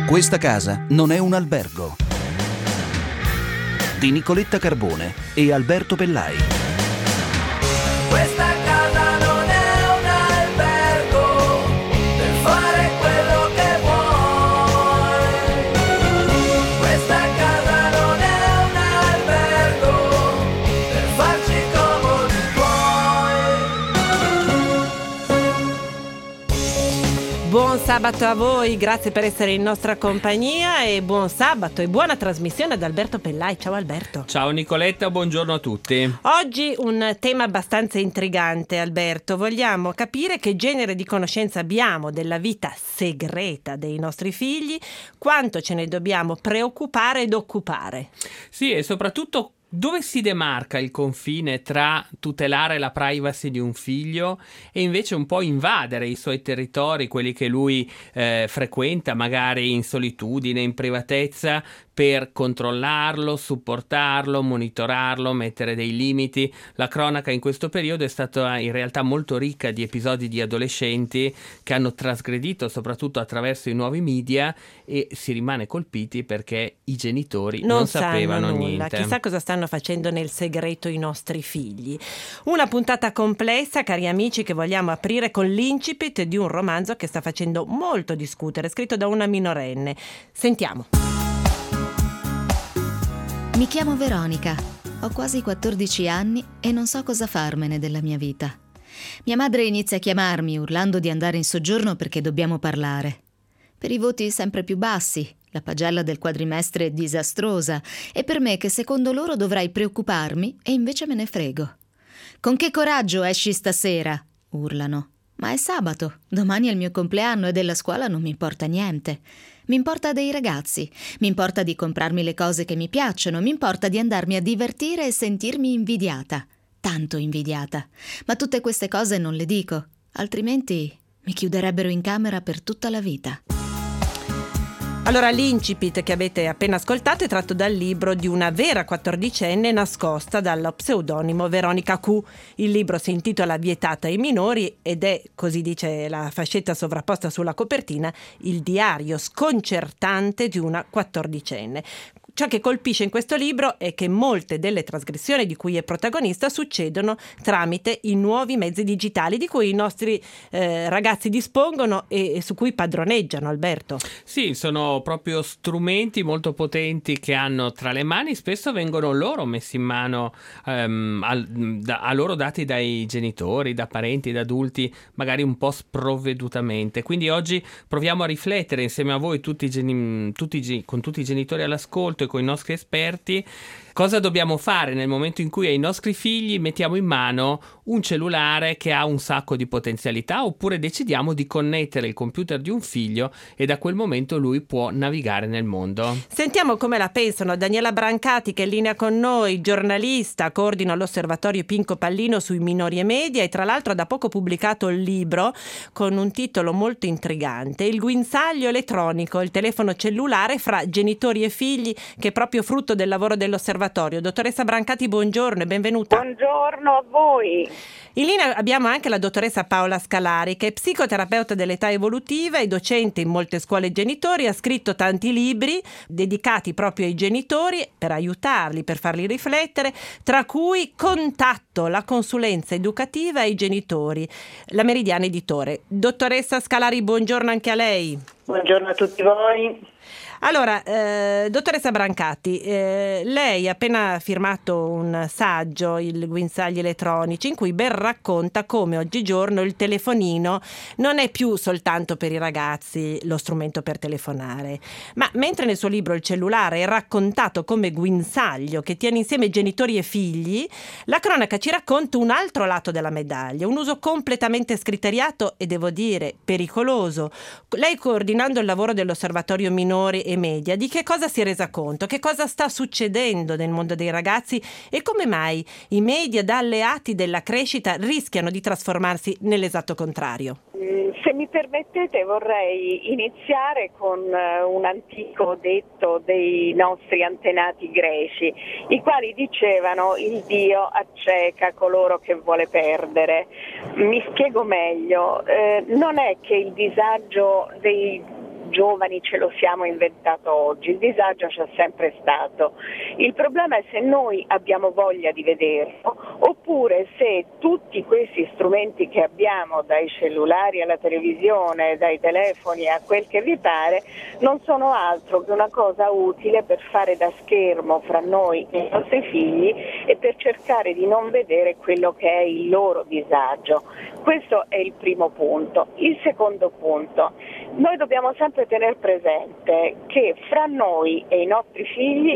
Questa casa non è un albergo. Di Nicoletta Carbone e Alberto Pellai. Questa casa non è un albergo per fare quello che vuoi. Questa casa non è un albergo per farci comodi tuoi. Buon sabato a voi, grazie per essere in nostra compagnia e buon sabato e buona trasmissione ad Alberto Pellai. Ciao Alberto. Ciao Nicoletta, buongiorno a tutti. Oggi un tema abbastanza intrigante, Alberto. Vogliamo capire che genere di conoscenza abbiamo della vita segreta dei nostri figli, quanto ce ne dobbiamo preoccupare ed occupare. Sì, e soprattutto dove si demarca il confine tra tutelare la privacy di un figlio e invece un po' invadere i suoi territori, quelli che lui frequenta magari in solitudine, in privatezza, per controllarlo, supportarlo, monitorarlo, mettere dei limiti. La cronaca in questo periodo è stata in realtà molto ricca di episodi di adolescenti che hanno trasgredito soprattutto attraverso i nuovi media e si rimane colpiti perché i genitori non sapevano nulla. niente. Chissà cosa stanno facendo nel segreto i nostri figli. Una puntata complessa, cari amici, che vogliamo aprire con l'incipit di un romanzo che sta facendo molto discutere, scritto da una minorenne. Sentiamo. Mi chiamo Veronica, ho quasi 14 anni e non so cosa farmene della mia vita. Mia madre inizia a chiamarmi urlando di andare in soggiorno perché dobbiamo parlare. Per i voti sempre più bassi, la pagella del quadrimestre è disastrosa e per me che secondo loro dovrei preoccuparmi e invece me ne frego. Con che coraggio esci stasera? Urlano. Ma è sabato, domani è il mio compleanno e della scuola non mi importa niente. Mi importa dei ragazzi, mi importa di comprarmi le cose che mi piacciono, mi importa di andarmi a divertire e sentirmi invidiata, tanto invidiata. Ma tutte queste cose non le dico, altrimenti mi chiuderebbero in camera per tutta la vita. Allora, l'incipit che avete appena ascoltato è tratto dal libro di una vera 14enne nascosta dallo pseudonimo Veronica Q. Il libro si intitola Vietata ai minori ed è, così dice la fascetta sovrapposta sulla copertina, il diario sconcertante di una 14enne. Ciò che colpisce in questo libro è che molte delle trasgressioni di cui è protagonista succedono tramite i nuovi mezzi digitali di cui i nostri ragazzi dispongono e su cui padroneggiano, Alberto. Sì, sono proprio strumenti molto potenti che hanno tra le mani, spesso vengono loro messi in mano a loro dati dai genitori, da parenti, da adulti, magari un po' sprovvedutamente. Quindi oggi proviamo a riflettere insieme a voi, con tutti i genitori all'ascolto e con i nostri esperti, cosa dobbiamo fare nel momento in cui ai nostri figli mettiamo in mano un cellulare che ha un sacco di potenzialità, oppure decidiamo di connettere il computer di un figlio e da quel momento lui può navigare nel mondo. Sentiamo come la pensano Daniela Brancati, che è in linea con noi, giornalista, coordina l'osservatorio Pinco Pallino sui minori e media e tra l'altro ha da poco pubblicato il libro con un titolo molto intrigante, Il guinzaglio elettronico, il telefono cellulare fra genitori e figli, che è proprio frutto del lavoro dell'osservatorio. Dottoressa Brancati, buongiorno e benvenuta. Buongiorno a voi. In linea abbiamo anche la dottoressa Paola Scalari, che è psicoterapeuta dell'età evolutiva e docente in molte scuole genitori, ha scritto tanti libri dedicati proprio ai genitori per aiutarli, per farli riflettere, tra cui Contatto, la consulenza educativa ai genitori, la Meridiana Editore. Dottoressa Scalari, buongiorno anche a lei. Buongiorno a tutti voi. Allora, dottoressa Brancati, lei ha appena firmato un saggio, Il guinzagli elettronici, in cui ben racconta come oggigiorno il telefonino non è più soltanto per i ragazzi lo strumento per telefonare, ma mentre nel suo libro Il cellulare è raccontato come guinzaglio che tiene insieme genitori e figli, la cronaca ci racconta un altro lato della medaglia, un uso completamente scriteriato e devo dire pericoloso. Lei, coordinando il lavoro dell'osservatorio minori e media, di che cosa si è resa conto, che cosa sta succedendo nel mondo dei ragazzi e come mai i media da alleati della crescita rischiano di trasformarsi nell'esatto contrario? Se mi permettete vorrei iniziare con un antico detto dei nostri antenati greci, i quali dicevano: il Dio acceca coloro che vuole perdere. Mi spiego meglio, non è che il disagio dei giovani ce lo siamo inventato oggi, il disagio c'è sempre stato. Il problema è se noi abbiamo voglia di vederlo, oppure se tutti questi strumenti che abbiamo, dai cellulari alla televisione, dai telefoni a quel che vi pare, non sono altro che una cosa utile per fare da schermo fra noi e i nostri figli e per cercare di non vedere quello che è il loro disagio. Questo è il primo punto. Il secondo punto, noi dobbiamo sempre tenere presente che fra noi e i nostri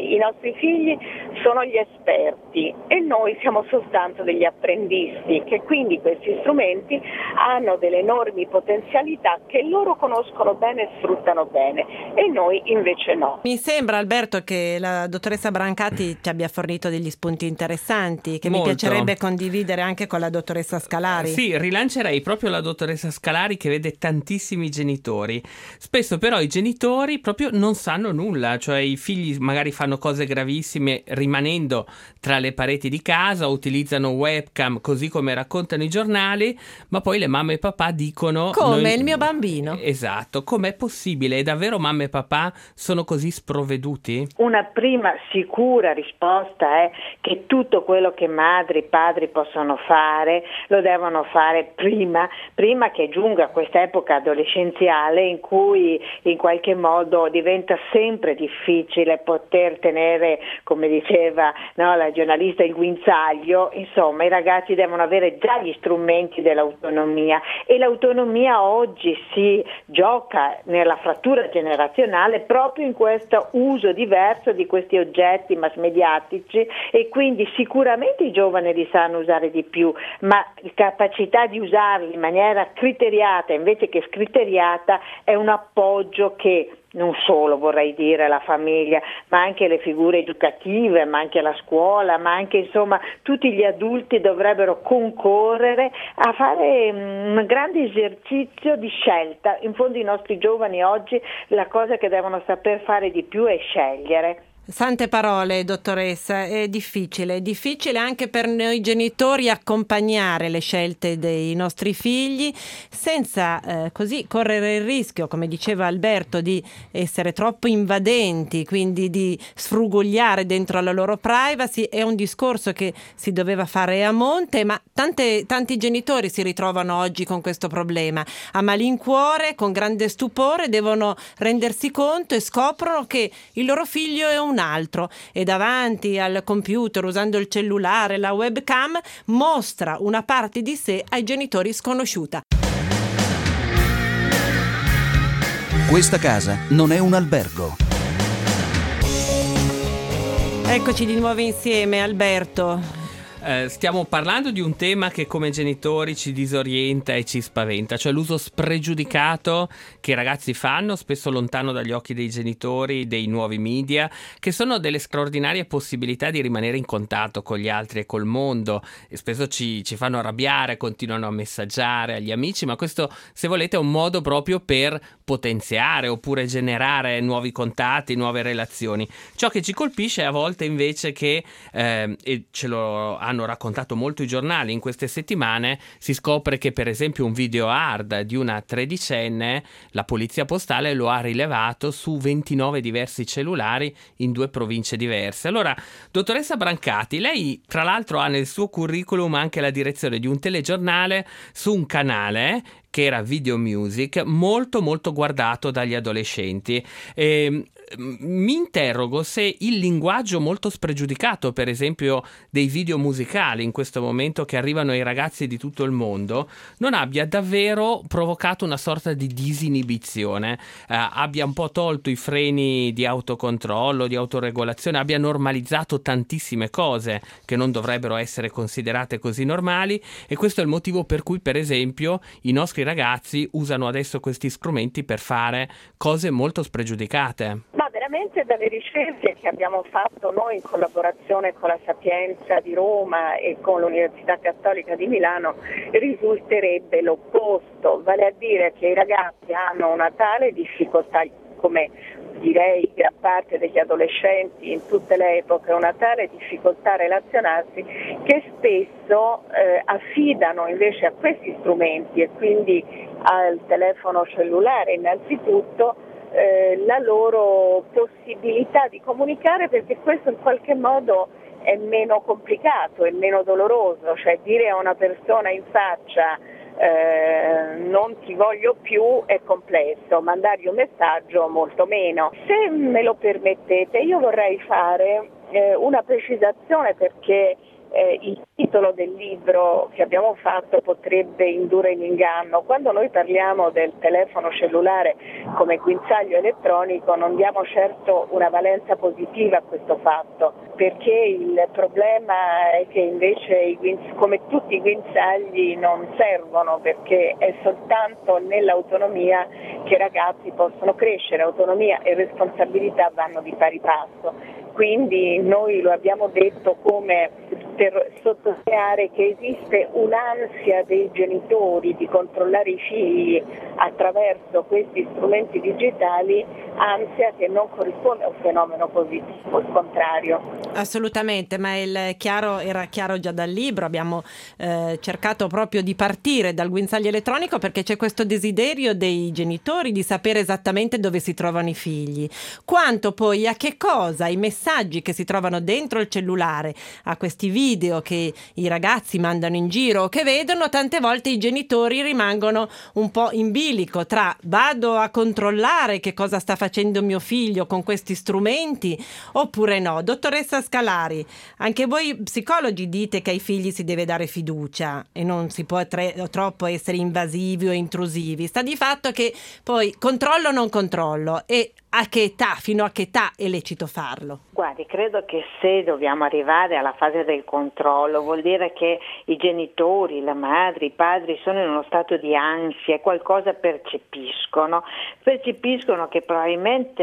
figli sono gli esperti e noi siamo soltanto degli apprendisti, che quindi questi strumenti hanno delle enormi potenzialità che loro conoscono bene e sfruttano bene e noi invece no. Mi sembra, Alberto, che la dottoressa Brancati ci abbia fornito degli spunti interessanti che Molto. mi piacerebbe condividere anche con la dottoressa Scalari. Sì, rilancerei proprio la dottoressa Scalari, che vede tantissimi genitori. Spesso però i genitori proprio non sanno nulla, cioè i figli magari fanno cose gravissime rimanendo tra le pareti di casa, utilizzano webcam così come raccontano i giornali, ma poi le mamma e papà dicono: Come il mio bambino. Esatto, com'è possibile? E davvero mamma e papà sono così sprovveduti? Una prima sicura risposta è che tutto quello che madri e padri possono fare lo devono fare prima che giunga questa epoca adolescenziale in cui in qualche modo diventa sempre difficile poter tenere, come diceva la giornalista, il guinzaglio. Insomma, i ragazzi devono avere già gli strumenti dell'autonomia e l'autonomia oggi si gioca nella frattura generazionale proprio in questo uso diverso di questi oggetti mass mediatici, e quindi sicuramente i giovani li sanno usare di più, ma la capacità di usarli in maniera criteriata invece che scriteriata è un appoggio che non solo, vorrei dire, la famiglia, ma anche le figure educative, ma anche la scuola, ma anche insomma tutti gli adulti dovrebbero concorrere a fare un grande esercizio di scelta. In fondo i nostri giovani oggi la cosa che devono saper fare di più è scegliere. Sante parole, dottoressa, è difficile anche per noi genitori accompagnare le scelte dei nostri figli senza così correre il rischio, come diceva Alberto, di essere troppo invadenti, quindi di sfrugogliare dentro la loro privacy. È un discorso che si doveva fare a monte, ma tanti genitori si ritrovano oggi con questo problema. A malincuore, con grande stupore, devono rendersi conto e scoprono che il loro figlio è un altro e davanti al computer, usando il cellulare, la webcam, mostra una parte di sé ai genitori sconosciuta. Questa casa non è un albergo. Eccoci di nuovo insieme, Alberto. Stiamo parlando di un tema che come genitori ci disorienta e ci spaventa, cioè l'uso spregiudicato che i ragazzi fanno, spesso lontano dagli occhi dei genitori, dei nuovi media, che sono delle straordinarie possibilità di rimanere in contatto con gli altri e col mondo, e spesso ci fanno arrabbiare, continuano a messaggiare agli amici, ma questo, se volete, è un modo proprio per potenziare oppure generare nuovi contatti, nuove relazioni. Ciò che ci colpisce a volte invece che, e ce lo hanno raccontato molto i giornali in queste settimane, si scopre che per esempio un video hard di una tredicenne la polizia postale lo ha rilevato su 29 diversi cellulari in 2 province diverse. Allora, dottoressa Brancati, lei tra l'altro ha nel suo curriculum anche la direzione di un telegiornale su un canale che era Video Music, molto molto guardato dagli adolescenti. Mi interrogo se il linguaggio molto spregiudicato, per esempio dei video musicali in questo momento che arrivano ai ragazzi di tutto il mondo, non abbia davvero provocato una sorta di disinibizione, abbia un po' tolto i freni di autocontrollo, di autoregolazione, abbia normalizzato tantissime cose che non dovrebbero essere considerate così normali, e questo è il motivo per cui per esempio i nostri ragazzi usano adesso questi strumenti per fare cose molto spregiudicate. Ma veramente dalle ricerche che abbiamo fatto noi in collaborazione con la Sapienza di Roma e con l'Università Cattolica di Milano risulterebbe l'opposto, vale a dire che i ragazzi hanno una tale difficoltà, come direi gran parte degli adolescenti in tutte le epoche, una tale difficoltà a relazionarsi che spesso affidano invece a questi strumenti e quindi al telefono cellulare innanzitutto la loro possibilità di comunicare, perché questo in qualche modo è meno complicato, è meno doloroso, cioè dire a una persona in faccia non ti voglio più è complesso, mandargli un messaggio molto meno. Se me lo permettete, io vorrei fare una precisazione, perché il titolo del libro che abbiamo fatto potrebbe indurre in inganno. Quando noi parliamo del telefono cellulare come guinzaglio elettronico non diamo certo una valenza positiva a questo fatto, perché il problema è che invece come tutti i guinzagli non servono, perché è soltanto nell'autonomia che i ragazzi possono crescere. Autonomia e responsabilità vanno di pari passo. Quindi noi lo abbiamo detto come per sottolineare che esiste un'ansia dei genitori di controllare i figli attraverso questi strumenti digitali, ansia che non corrisponde a un fenomeno positivo, il contrario. Assolutamente, ma era chiaro già dal libro. Abbiamo cercato proprio di partire dal guinzaglio elettronico perché c'è questo desiderio dei genitori di sapere esattamente dove si trovano i figli, quanto poi a che cosa, i messaggi che si trovano dentro il cellulare, a questi video che i ragazzi mandano in giro o che vedono. Tante volte i genitori rimangono un po' in bilico tra vado a controllare che cosa sta facendo mio figlio con questi strumenti oppure no. Dottoressa Scalari, anche voi psicologi dite che ai figli si deve dare fiducia e non si può troppo essere invasivi o intrusivi. Sta di fatto che poi controllo o non controllo, e a che età, fino a che età è lecito farlo? Guardi, credo che se dobbiamo arrivare alla fase del controllo vuol dire che i genitori, la madre, i padri sono in uno stato di ansia e qualcosa percepiscono che probabilmente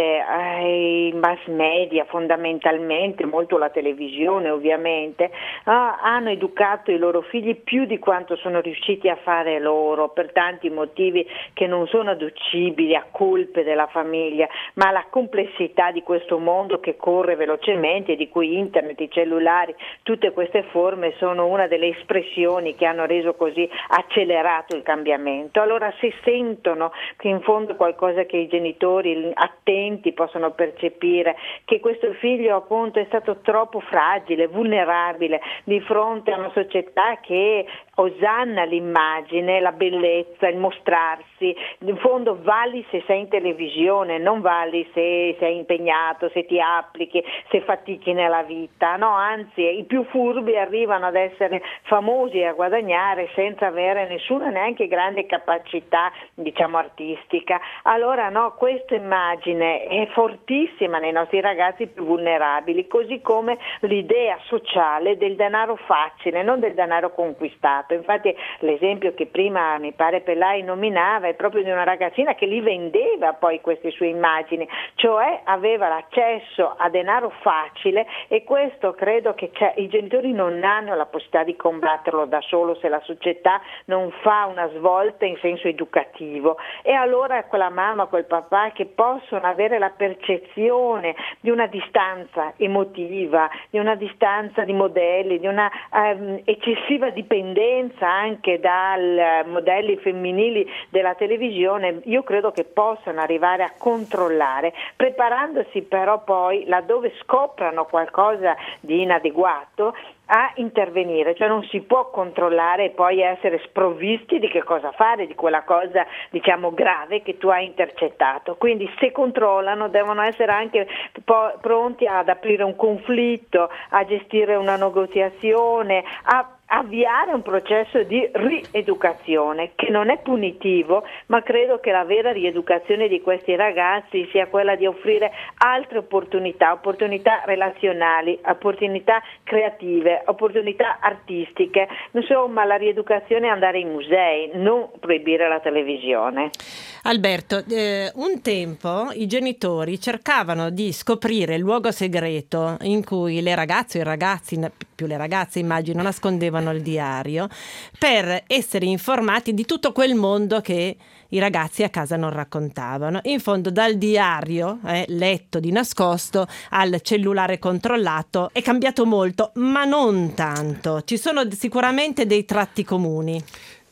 i mass media, fondamentalmente, molto la televisione ovviamente, hanno educato i loro figli più di quanto sono riusciti a fare loro, per tanti motivi che non sono adducibili a colpe della famiglia, ma la complessità di questo mondo che corre velocemente e di cui internet, i cellulari, tutte queste forme sono una delle espressioni che hanno reso così accelerato il cambiamento. Allora se sentono che in fondo è qualcosa che i genitori attenti possono percepire, che questo figlio appunto è stato troppo fragile, vulnerabile di fronte a una società che osanna l'immagine, la bellezza, il mostrarsi, in fondo vali se sei in televisione, non vali se sei impegnato, se ti applichi, se fatichi nella vita, no? Anzi i più furbi arrivano ad essere famosi e a guadagnare senza avere nessuna neanche grande capacità, diciamo, artistica. Allora no, questa immagine è fortissima nei nostri ragazzi più vulnerabili, così come l'idea sociale del denaro facile, non del denaro conquistato. Infatti l'esempio che prima mi pare Pelai nominava è proprio di una ragazzina che li vendeva poi queste sue immagini, cioè aveva l'accesso a denaro facile, e questo credo che i genitori non hanno la possibilità di combatterlo da solo se la società non fa una svolta in senso educativo. E allora quella mamma, quel papà che possono avere la percezione di una distanza emotiva, di una distanza di modelli, di una eccessiva dipendenza anche dai modelli femminili della televisione, io credo che possano arrivare a controllare, preparandosi però poi, laddove scoprano qualcosa di inadeguato, a intervenire. Cioè non si può controllare e poi essere sprovvisti di che cosa fare, di quella cosa diciamo grave che tu hai intercettato. Quindi se controllano devono essere anche pronti ad aprire un conflitto, a gestire una negoziazione, a avviare un processo di rieducazione che non è punitivo, ma credo che la vera rieducazione di questi ragazzi sia quella di offrire altre opportunità relazionali, opportunità creative, opportunità artistiche. Insomma, la rieducazione è andare ai musei, non proibire la televisione. Alberto, un tempo i genitori cercavano di scoprire il luogo segreto in cui le ragazze o i ragazzi, più le ragazze immagino, nascondevano il diario, per essere informati di tutto quel mondo che i ragazzi a casa non raccontavano. In fondo dal diario letto di nascosto al cellulare controllato è cambiato molto, ma non tanto. Ci sono sicuramente dei tratti comuni.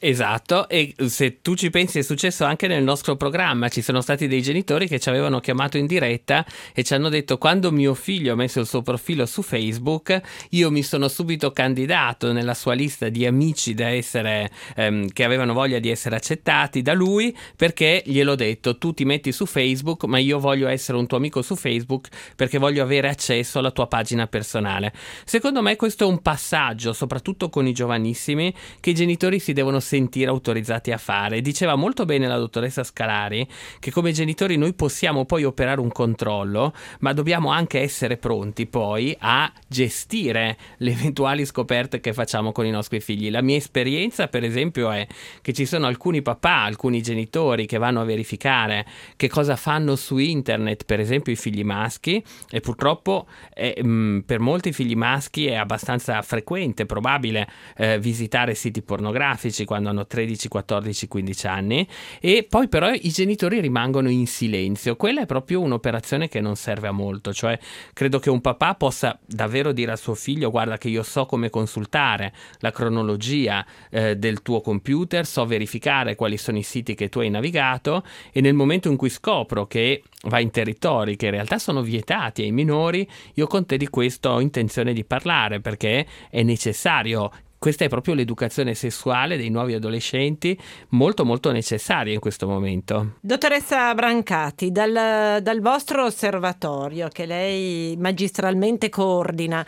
Esatto, e se tu ci pensi è successo anche nel nostro programma, ci sono stati dei genitori che ci avevano chiamato in diretta e ci hanno detto: quando mio figlio ha messo il suo profilo su Facebook io mi sono subito candidato nella sua lista di amici da essere che avevano voglia di essere accettati da lui, perché gliel'ho detto: tu ti metti su Facebook ma io voglio essere un tuo amico su Facebook perché voglio avere accesso alla tua pagina personale. Secondo me questo è un passaggio, soprattutto con i giovanissimi, che i genitori si devono sentire autorizzati a fare. Diceva molto bene la dottoressa Scalari che come genitori noi possiamo poi operare un controllo, ma dobbiamo anche essere pronti poi a gestire le eventuali scoperte che facciamo con i nostri figli. La mia esperienza, per esempio, è che ci sono alcuni papà, alcuni genitori che vanno a verificare che cosa fanno su internet, per esempio i figli maschi, e purtroppo per molti figli maschi è abbastanza frequente, probabile, visitare siti pornografici quando hanno 13, 14, 15 anni, e poi però i genitori rimangono in silenzio. Quella è proprio un'operazione che non serve a molto, cioè credo che un papà possa davvero dire al suo figlio: guarda che io so come consultare la cronologia del tuo computer, so verificare quali sono i siti che tu hai navigato, e nel momento in cui scopro che va in territori che in realtà sono vietati ai minori, io con te di questo ho intenzione di parlare, perché è necessario. Questa è proprio l'educazione sessuale dei nuovi adolescenti, molto molto necessaria in questo momento. Dottoressa Brancati, dal vostro osservatorio che lei magistralmente coordina,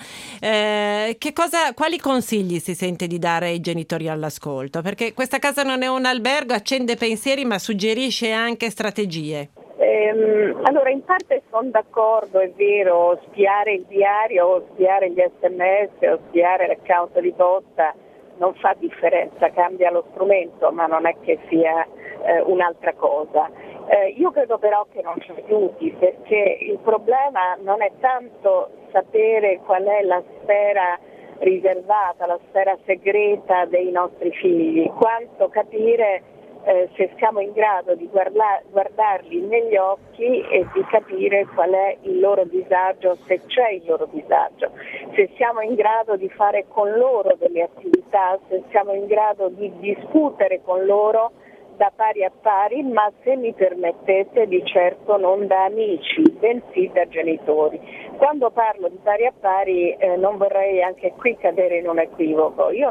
quali consigli si sente di dare ai genitori all'ascolto? Perché questa casa non è un albergo, accende pensieri ma suggerisce anche strategie. Allora, in parte sono d'accordo, è vero, spiare il diario o spiare gli SMS o spiare l'account di posta non fa differenza, cambia lo strumento, ma non è che sia un'altra cosa. Io credo però che non ci aiuti, perché il problema non è tanto sapere qual è la sfera riservata, la sfera segreta dei nostri figli, quanto capire se siamo in grado di guardarli negli occhi e di capire qual è il loro disagio, se c'è il loro disagio, se siamo in grado di fare con loro delle attività, se siamo in grado di discutere con loro da pari a pari, ma se mi permettete di certo non da amici, bensì da genitori. Quando parlo di pari a pari non vorrei anche qui cadere in un equivoco, io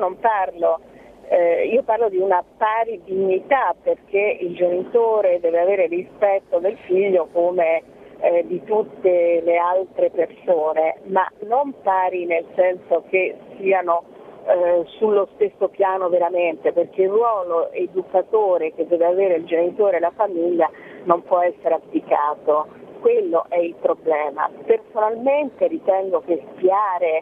parlo di una pari dignità, perché il genitore deve avere rispetto del figlio come di tutte le altre persone, ma non pari nel senso che siano sullo stesso piano veramente, perché il ruolo educatore che deve avere il genitore e la famiglia non può essere abdicato. Quello è il problema. Personalmente ritengo che spiare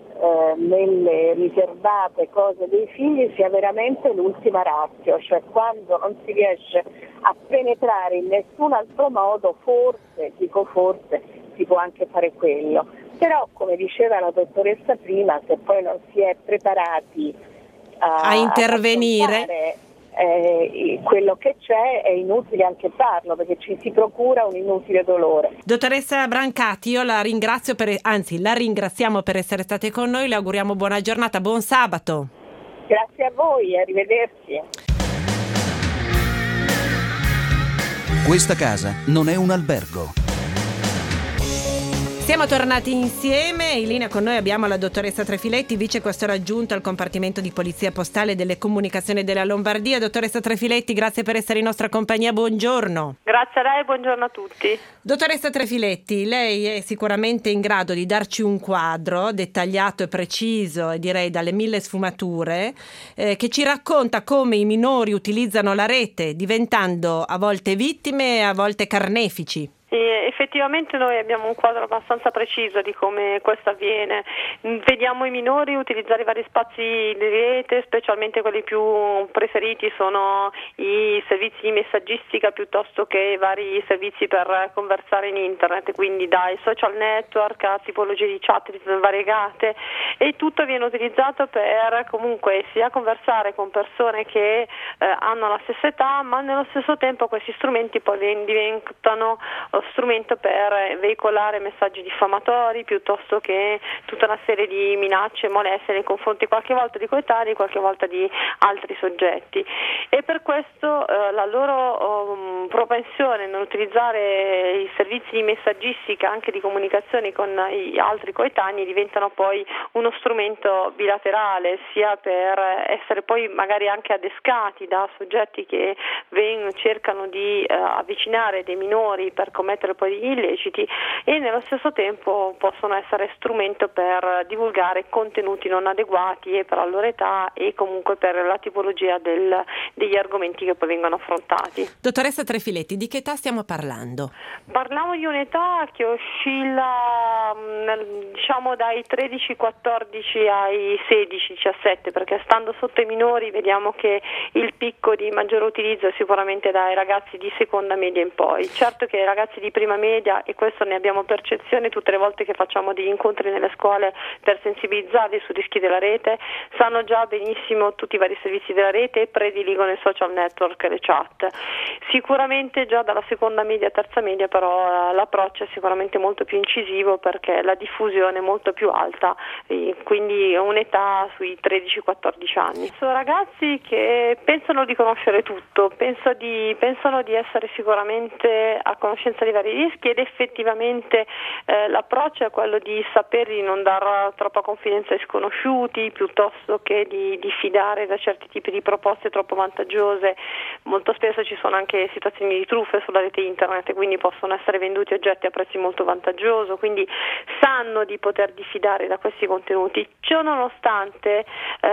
nelle riservate cose dei figli sia veramente l'ultima ratio, cioè quando non si riesce a penetrare in nessun altro modo, forse si può anche fare quello. Però, come diceva la dottoressa prima, se poi non si è preparati a intervenire, quello che c'è è inutile anche farlo, perché ci si procura un inutile dolore. Dottoressa Brancati, io la ringraziamo per essere state con noi, le auguriamo buona giornata, buon sabato. Grazie a voi, arrivederci. Questa casa non è un albergo. Siamo tornati insieme, in linea con noi abbiamo la dottoressa Trefiletti, vice questore aggiunto al compartimento di polizia postale e delle comunicazioni della Lombardia. Dottoressa Trefiletti, grazie per essere in nostra compagnia, buongiorno. Grazie a lei, buongiorno a tutti. Dottoressa Trefiletti, lei è sicuramente in grado di darci un quadro dettagliato e preciso, e direi dalle 1000 sfumature, che ci racconta come i minori utilizzano la rete, diventando a volte vittime e a volte carnefici. Effettivamente noi abbiamo un quadro abbastanza preciso di come questo avviene. Vediamo i minori utilizzare i vari spazi di rete, specialmente quelli più preferiti sono i servizi di messaggistica piuttosto che i vari servizi per conversare in internet, quindi dai social network a tipologie di chat variegate, e tutto viene utilizzato per comunque sia conversare con persone che hanno la stessa età, ma nello stesso tempo questi strumenti poi diventano strumenti strumento per veicolare messaggi diffamatori piuttosto che tutta una serie di minacce e molestie nei confronti qualche volta di coetanei, qualche volta di altri soggetti, e per questo la loro propensione nell'utilizzare i servizi di messaggistica anche di comunicazione con gli altri coetanei diventano poi uno strumento bilaterale, sia per essere poi magari anche adescati da soggetti che cercano di avvicinare dei minori per commettere poi degli illeciti, e nello stesso tempo possono essere strumento per divulgare contenuti non adeguati e per la loro età e comunque per la tipologia degli argomenti che poi vengono affrontati. Dottoressa Trefiletti, di che età stiamo parlando? Parliamo di un'età che oscilla diciamo dai 13-14 ai 16-17, perché stando sotto i minori vediamo che il picco di maggiore utilizzo è sicuramente dai ragazzi di seconda media in poi. Certo che i ragazzi di prima media, e questo ne abbiamo percezione tutte le volte che facciamo degli incontri nelle scuole per sensibilizzarli sui rischi della rete, sanno già benissimo tutti i vari servizi della rete e prediligono i social network e le chat. Sicuramente già dalla seconda media, terza media però l'approccio è sicuramente molto più incisivo perché la diffusione è molto più alta, quindi un'età sui 13-14 anni. Sono ragazzi che pensano di conoscere tutto, pensano di essere sicuramente a conoscenza di vari rischi, ed effettivamente l'approccio è quello di sapere di non dare troppa confidenza ai sconosciuti piuttosto che di diffidare da certi tipi di proposte troppo vantaggiose. Molto spesso ci sono anche situazioni di truffe sulla rete internet, quindi possono essere venduti oggetti a prezzi molto vantaggiosi, quindi sanno di poter diffidare da questi contenuti. Ciò nonostante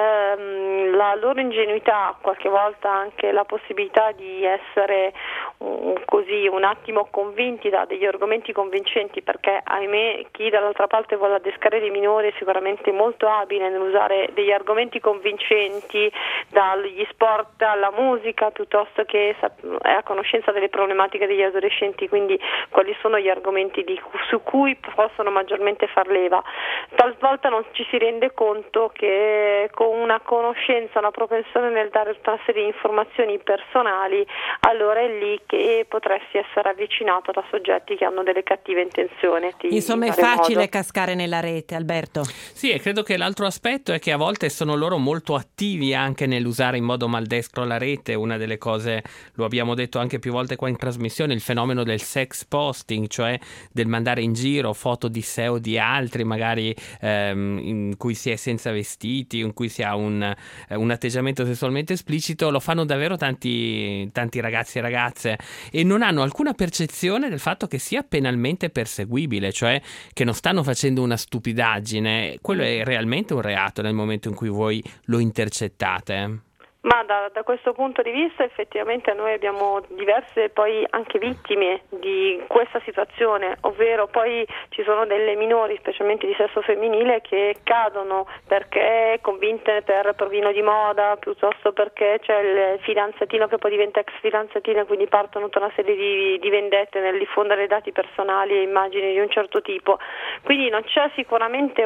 la loro ingenuità, qualche volta anche la possibilità di essere così un attimo convinti da degli argomenti convincenti, perché ahimè chi dall'altra parte vuole adescare dei minori è sicuramente molto abile nell'usare degli argomenti convincenti, dagli sport alla musica, piuttosto che è a conoscenza delle problematiche degli adolescenti, quindi quali sono gli argomenti su cui possono maggiormente far leva. Talvolta non ci si rende conto che con una conoscenza, una propensione nel dare tutta una serie di informazioni personali, allora è lì che potresti essere avvicinato da soggetti che hanno delle cattive intenzioni. Insomma, è facile cascare nella rete, Alberto. Sì, e credo che l'altro aspetto è che a volte sono loro molto attivi anche nell'usare in modo maldestro la rete. Una delle cose, lo abbiamo detto anche più volte qua in trasmissione, il fenomeno del sex posting, cioè del mandare in giro foto di sé o di altri, magari in cui si è senza vestiti, in cui si ha un atteggiamento sessualmente esplicito. Lo fanno davvero tanti ragazzi e ragazze, e non hanno alcuna percezione del fatto che sia penalmente perseguibile, cioè che non stanno facendo una stupidaggine. Quello è realmente un reato nel momento in cui voi lo intercettate. Ma da questo punto di vista effettivamente noi abbiamo diverse poi anche vittime di questa situazione, ovvero poi ci sono delle minori, specialmente di sesso femminile, che cadono perché convinte per provino di moda, piuttosto perché c'è il fidanzatino che poi diventa ex fidanzatino, e quindi partono tutta una serie di vendette nel diffondere dati personali e immagini di un certo tipo. Quindi non c'è sicuramente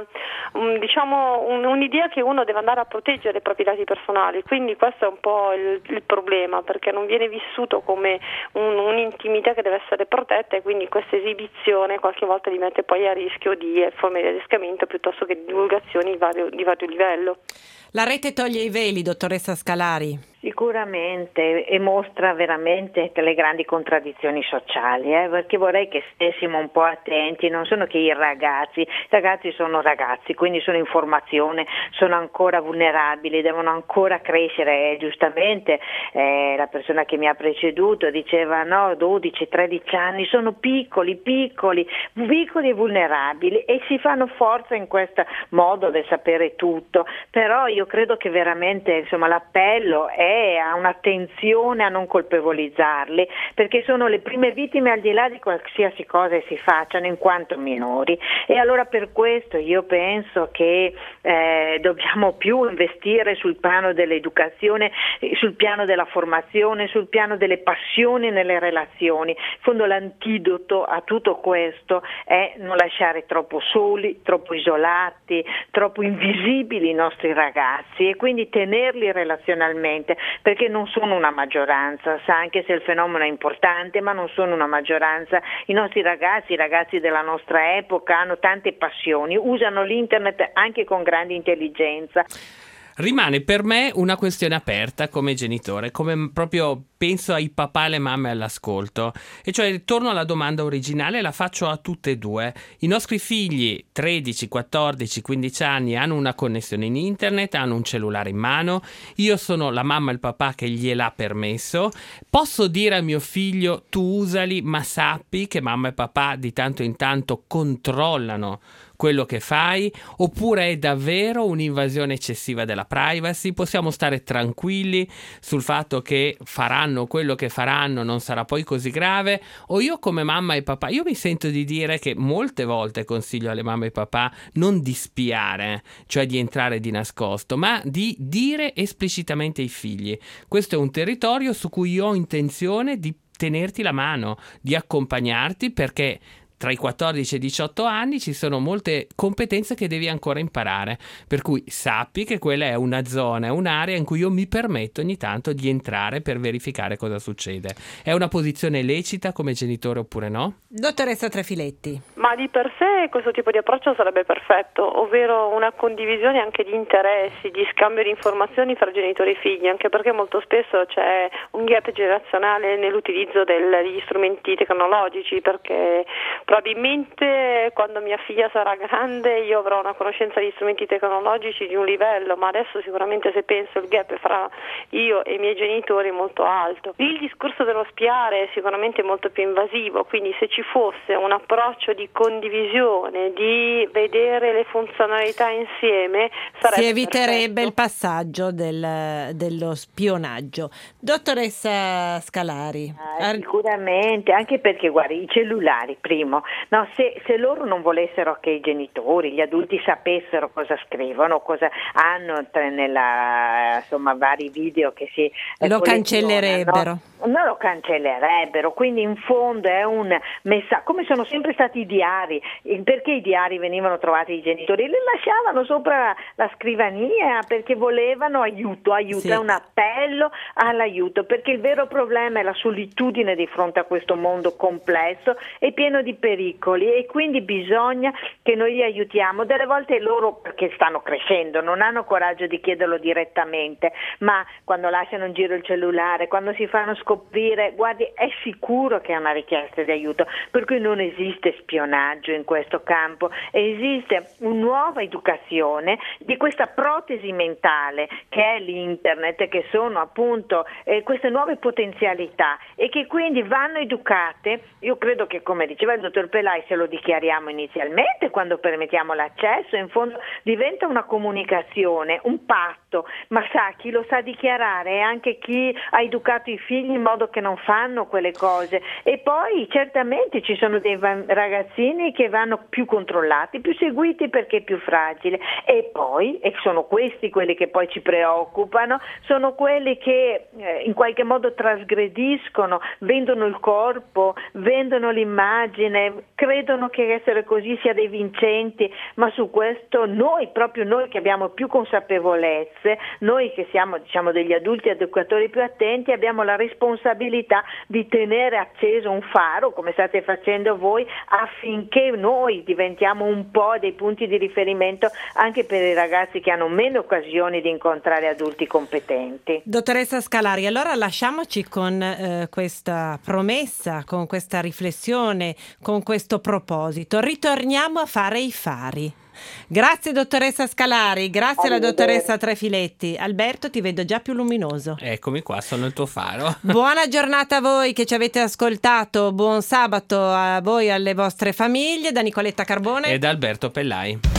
un'idea che uno deve andare a proteggere i propri dati personali. Quindi questo è un po' il problema, perché non viene vissuto come un'intimità che deve essere protetta, e quindi questa esibizione qualche volta li mette poi a rischio di forme di adescamento piuttosto che di divulgazioni di vario livello. La rete toglie i veli, dottoressa Scalari? Sicuramente, e mostra veramente le grandi contraddizioni sociali, perché vorrei che stessimo un po' attenti. Non sono che i ragazzi sono ragazzi, quindi sono in formazione, sono ancora vulnerabili, devono ancora crescere. Giustamente la persona che mi ha preceduto diceva 12-13 anni, sono piccoli e vulnerabili, e si fanno forza in questo modo del sapere tutto. Però io credo che veramente l'appello è a un'attenzione a non colpevolizzarli, perché sono le prime vittime al di là di qualsiasi cosa si facciano in quanto minori. E allora per questo io penso che dobbiamo più investire sul piano dell'educazione, sul piano della formazione, sul piano delle passioni nelle relazioni. In fondo l'antidoto a tutto questo è non lasciare troppo soli, troppo isolati, troppo invisibili i nostri ragazzi, e quindi tenerli relazionalmente. perché non sono una maggioranza, anche se il fenomeno è importante, ma non sono una maggioranza. I nostri ragazzi, i ragazzi della nostra epoca hanno tante passioni, usano l'internet anche con grande intelligenza. Rimane per me una questione aperta come genitore, come proprio penso ai papà e alle mamme all'ascolto, e cioè torno alla domanda originale e la faccio a tutte e due. I nostri figli 13, 14, 15 anni hanno una connessione in internet, hanno un cellulare in mano, io sono la mamma e il papà che gliel'ha permesso, posso dire a mio figlio tu usali ma sappi che mamma e papà di tanto in tanto controllano quello che fai, oppure è davvero un'invasione eccessiva della privacy? Possiamo stare tranquilli sul fatto che faranno quello che faranno, non sarà poi così grave? O io come mamma e papà, io mi sento di dire che molte volte consiglio alle mamme e papà non di spiare, cioè di entrare di nascosto, ma di dire esplicitamente ai figli: questo è un territorio su cui io ho intenzione di tenerti la mano, di accompagnarti, perché tra i 14 e i 18 anni ci sono molte competenze che devi ancora imparare, per cui sappi che quella è una zona, è un'area in cui io mi permetto ogni tanto di entrare per verificare cosa succede. È una posizione lecita come genitore oppure no? Dottoressa Trefiletti. Ma di per sé questo tipo di approccio sarebbe perfetto, ovvero una condivisione anche di interessi, di scambio di informazioni fra genitori e figli, anche perché molto spesso c'è un gap generazionale nell'utilizzo degli strumenti tecnologici, perché probabilmente quando mia figlia sarà grande io avrò una conoscenza di strumenti tecnologici di un livello, ma adesso sicuramente, se penso, il gap fra io e i miei genitori è molto alto. Il discorso dello spiare è sicuramente molto più invasivo, quindi se ci fosse un approccio di condivisione, di vedere le funzionalità insieme, sarebbe si eviterebbe perfetto. il passaggio dello spionaggio. Dottoressa Scalari. Sicuramente, anche perché guardi, i cellulari, primo, no, se loro non volessero che i genitori, gli adulti sapessero cosa scrivono, cosa hanno nella, insomma, vari video che si lo cancellerebbero. Non lo cancellerebbero, quindi in fondo è un messaggio, come sono sempre stati i diari. Perché i diari venivano trovati i genitori? Li lasciavano sopra la scrivania perché volevano aiuto, sì. È un appello all'aiuto, perché il vero problema è la solitudine di fronte a questo mondo complesso e pieno di pericoli, e quindi bisogna che noi li aiutiamo. Delle volte loro, perché stanno crescendo, non hanno coraggio di chiederlo direttamente, ma quando lasciano in giro il cellulare, quando si fanno scoprire, guardi, è sicuro che è una richiesta di aiuto, per cui non esiste spionaggio in questo campo, esiste una nuova educazione di questa protesi mentale che è l'internet, che sono appunto queste nuove potenzialità, e che quindi vanno educate. Io credo che, come diceva il dottor Pelai, se lo dichiariamo inizialmente, quando permettiamo l'accesso, in fondo diventa una comunicazione, un patto, ma sa chi lo sa dichiarare e anche chi ha educato i figli in modo che non fanno quelle cose. E poi certamente ci sono dei ragazzini che vanno più controllati, più seguiti, perché è più fragile, e poi, e sono questi quelli che poi ci preoccupano, sono quelli che in qualche modo trasgrediscono, vendono il corpo, vendono l'immagine, credono che essere così sia dei vincenti, ma su questo noi, proprio noi che abbiamo più consapevolezze, noi che siamo, diciamo, degli adulti educatori più attenti, abbiamo la responsabilità di tenere acceso un faro, come state facendo voi, affinché noi diventiamo un po' dei punti di riferimento anche per i ragazzi che hanno meno occasioni di incontrare adulti competenti. Dottoressa Scalari, allora lasciamoci con questa promessa, con questa riflessione, con questo proposito. Ritorniamo a fare i fari. Grazie dottoressa Scalari, grazie alla dottoressa Trefiletti. Alberto, ti vedo già più luminoso. Eccomi qua, sono il tuo faro. Buona giornata a voi che ci avete ascoltato, buon sabato a voi e alle vostre famiglie, da Nicoletta Carbone e da Alberto Pellai.